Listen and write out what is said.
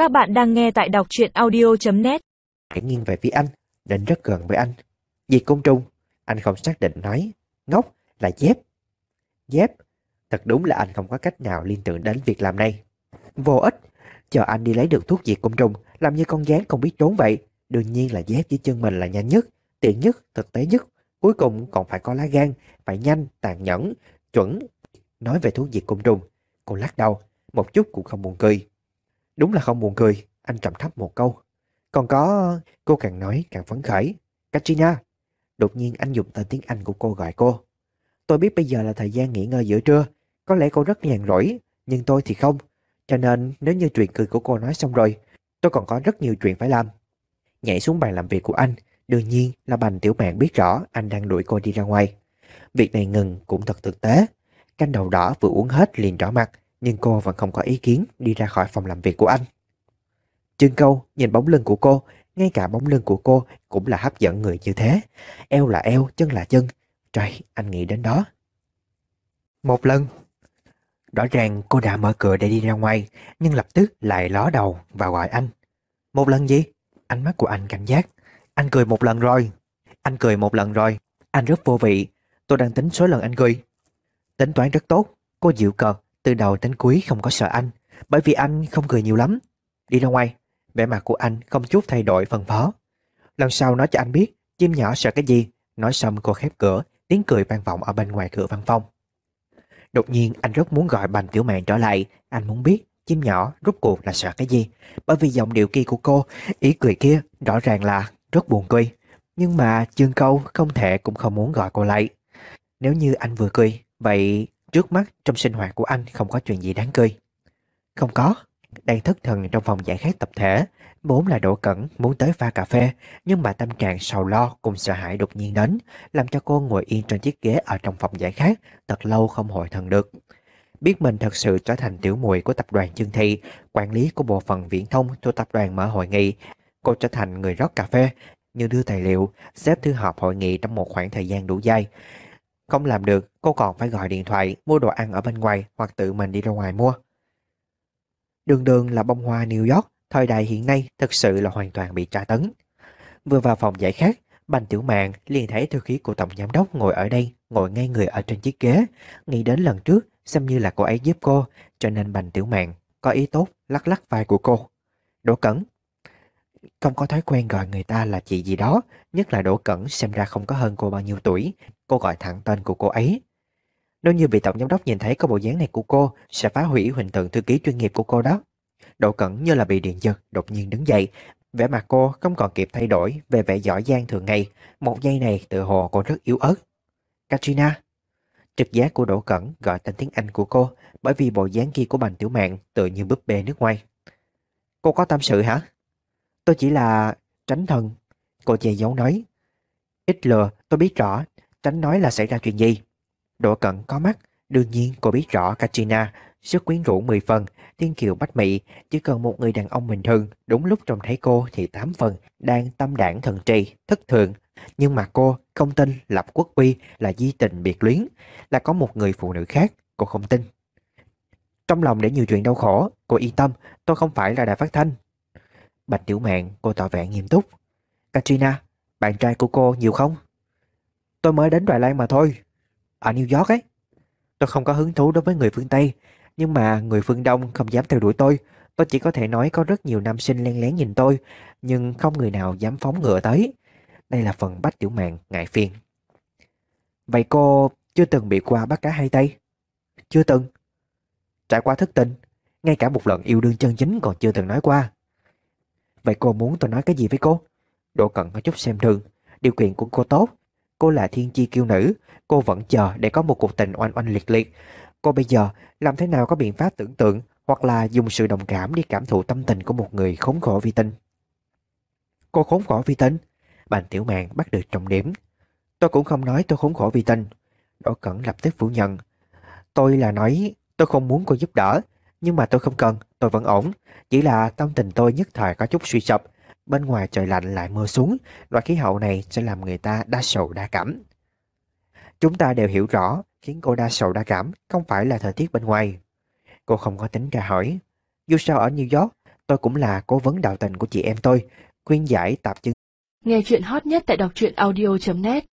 Các bạn đang nghe tại đọc truyện audio.net. Hãy nghiêng về phía anh, đến rất gần với anh. Diệt côn trùng, anh không xác định nói. Ngốc, là dép. Dép, thật đúng là anh không có cách nào liên tưởng đến việc làm này. Vô ích, chờ anh đi lấy được thuốc diệt côn trùng, làm như con gián không biết trốn vậy. Đương nhiên là dép dưới chân mình là nhanh nhất, tiện nhất, thực tế nhất. Cuối cùng còn phải có lá gan, phải nhanh, tàn nhẫn, chuẩn. Nói về thuốc diệt côn trùng, cô lắc đầu, một chút cũng không buồn cười. Đúng là không buồn cười, anh trầm thấp một câu. Còn có, cô càng nói càng phấn khởi. Katrina. Đột nhiên anh dùng tên tiếng Anh của cô gọi cô. Tôi biết bây giờ là thời gian nghỉ ngơi giữa trưa. Có lẽ cô rất nhàn rỗi, nhưng tôi thì không. Cho nên nếu như chuyện cười của cô nói xong rồi, tôi còn có rất nhiều chuyện phải làm. Nhảy xuống bàn làm việc của anh. Đương nhiên là Bành Tiểu Mạn biết rõ anh đang đuổi cô đi ra ngoài. Việc này ngừng cũng thật thực tế. Canh đầu đỏ vừa uống hết liền đỏ mặt, nhưng cô vẫn không có ý kiến đi ra khỏi phòng làm việc của anh. Trương Câu nhìn bóng lưng của cô, ngay cả bóng lưng của cô cũng là hấp dẫn người như thế. Eo là eo, chân là chân. Trời, anh nghĩ đến đó. Một lần. Rõ ràng cô đã mở cửa để đi ra ngoài, nhưng lập tức lại ló đầu và gọi anh. Một lần gì? Ánh mắt của anh cảnh giác. Anh cười một lần rồi. Anh cười một lần rồi. Anh rất vô vị. Tôi đang tính số lần anh cười. Tính toán rất tốt. Cô dịu cợt, từ đầu đến cuối không có sợ anh, bởi vì anh không cười nhiều lắm. Đi ra ngoài. Vẻ mặt của anh không chút thay đổi phân phó. Lần sau nói cho anh biết chim nhỏ sợ cái gì. Nói xong cô khép cửa, tiếng cười vang vọng ở bên ngoài cửa văn phòng. Đột nhiên anh rất muốn gọi Bành Tiểu Mạn trở lại. Anh muốn biết chim nhỏ rốt cuộc là sợ cái gì, bởi vì giọng điệu kia của cô, ý cười kia rõ ràng là rất buồn cười. Nhưng mà Chương Câu không thể cũng không muốn gọi cô lại. Nếu như anh vừa cười, vậy trước mắt trong sinh hoạt của anh không có chuyện gì đáng cười. Không có. Đang thất thần trong phòng giải khát tập thể, vốn là Đỗ Cẩn muốn tới pha cà phê, nhưng mà tâm trạng sầu lo cùng sợ hãi đột nhiên đến, làm cho cô ngồi yên trên chiếc ghế ở trong phòng giải khát, thật lâu không hồi thần được. Biết mình thật sự trở thành tiểu muội của tập đoàn Chương Thị, quản lý của bộ phận viễn thông cho tập đoàn mở hội nghị, cô trở thành người rót cà phê, như đưa tài liệu, xếp thư họp hội nghị trong một khoảng thời gian đủ dài. Không làm được, cô còn phải gọi điện thoại, mua đồ ăn ở bên ngoài hoặc tự mình đi ra ngoài mua. Đường đường là bông hoa New York, thời đại hiện nay thực sự là hoàn toàn bị tra tấn. Vừa vào phòng giải khát, Bành Tiểu Mạn liền thấy thư ký của tổng giám đốc ngồi ở đây, ngồi ngay người ở trên chiếc ghế. Nghĩ đến lần trước, xem như là cô ấy giúp cô, cho nên Bành Tiểu Mạn có ý tốt lắc lắc vai của cô. Đỗ Cẩn. Không có thói quen gọi người ta là chị gì đó, nhất là Đỗ Cẩn xem ra không có hơn cô bao nhiêu tuổi. Cô gọi thẳng tên của cô ấy. Nếu như bị tổng giám đốc nhìn thấy có bộ dáng này của cô, sẽ phá hủy hình tượng thư ký chuyên nghiệp của cô đó. Đỗ Cẩn như là bị điện giật, đột nhiên đứng dậy. Vẻ mặt cô không còn kịp thay đổi về vẻ giỏi giang thường ngày. Một giây này tự hồ cô rất yếu ớt. Katrina. Trực giác của Đỗ Cẩn gọi tên tiếng Anh của cô, bởi vì bộ dáng kia của Bành Tiểu Mạn tựa như búp bê nước ngoài. Cô có tâm sự hả? Tôi chỉ là tránh thần. Cô che giấu nói. Ít lừa, tôi biết rõ. Tránh nói là xảy ra chuyện gì. Đỗ Cẩn có mắt. Đương nhiên cô biết rõ Katrina sức quyến rũ 10 phần, thiên kiều bách mỹ, chỉ cần một người đàn ông bình thường đúng lúc trông thấy cô thì 8 phần đang tâm đảng thần trì, thất thường. Nhưng mà cô không tin lập quốc uy là di tình biệt luyến, là có một người phụ nữ khác, cô không tin. Trong lòng để nhiều chuyện đau khổ, cô yên tâm, tôi không phải là đài phát thanh. Bạch Tiểu Mạn, cô tỏ vẻ nghiêm túc. Katrina, bạn trai của cô nhiều không? Tôi mới đến Đài Loan mà thôi. Ở New York ấy. Tôi không có hứng thú đối với người phương Tây, nhưng mà người phương Đông không dám theo đuổi tôi. Tôi chỉ có thể nói có rất nhiều nam sinh len lén nhìn tôi, nhưng không người nào dám phóng ngựa tới. Đây là phần Bách Tiểu Mạn ngại phiền. Vậy cô chưa từng bị qua bắt cá hai tay? Chưa từng. Trải qua thất tình, ngay cả một lần yêu đương chân chính còn chưa từng nói qua. Vậy cô muốn tôi nói cái gì với cô? Đỗ Cận có chút xem thường. Điều kiện của cô tốt. Cô là thiên chi kiêu nữ. Cô vẫn chờ để có một cuộc tình oanh oanh liệt liệt. Cô bây giờ làm thế nào có biện pháp tưởng tượng hoặc là dùng sự đồng cảm đi cảm thụ tâm tình của một người khốn khổ vì tình? Cô khốn khổ vì tình? Bành Tiểu Mạn bắt được trọng điểm. Tôi cũng không nói tôi khốn khổ vì tình. Đỗ Cẩn lập tức phủ nhận. Tôi là nói tôi không muốn cô giúp đỡ, nhưng mà tôi không cần, tôi vẫn ổn. Chỉ là tâm tình tôi nhất thời có chút suy sụp. Bên ngoài trời lạnh lại mưa xuống, loại khí hậu này sẽ làm người ta đa sầu đa cảm. Chúng ta đều hiểu rõ, khiến cô đa sầu đa cảm không phải là thời tiết bên ngoài. Cô không có tính ra hỏi. Dù sao ở New York, tôi cũng là cố vấn đạo tình của chị em tôi, khuyên giải tạp chứng. Nghe chuyện hot nhất tại đọc truyện audio.net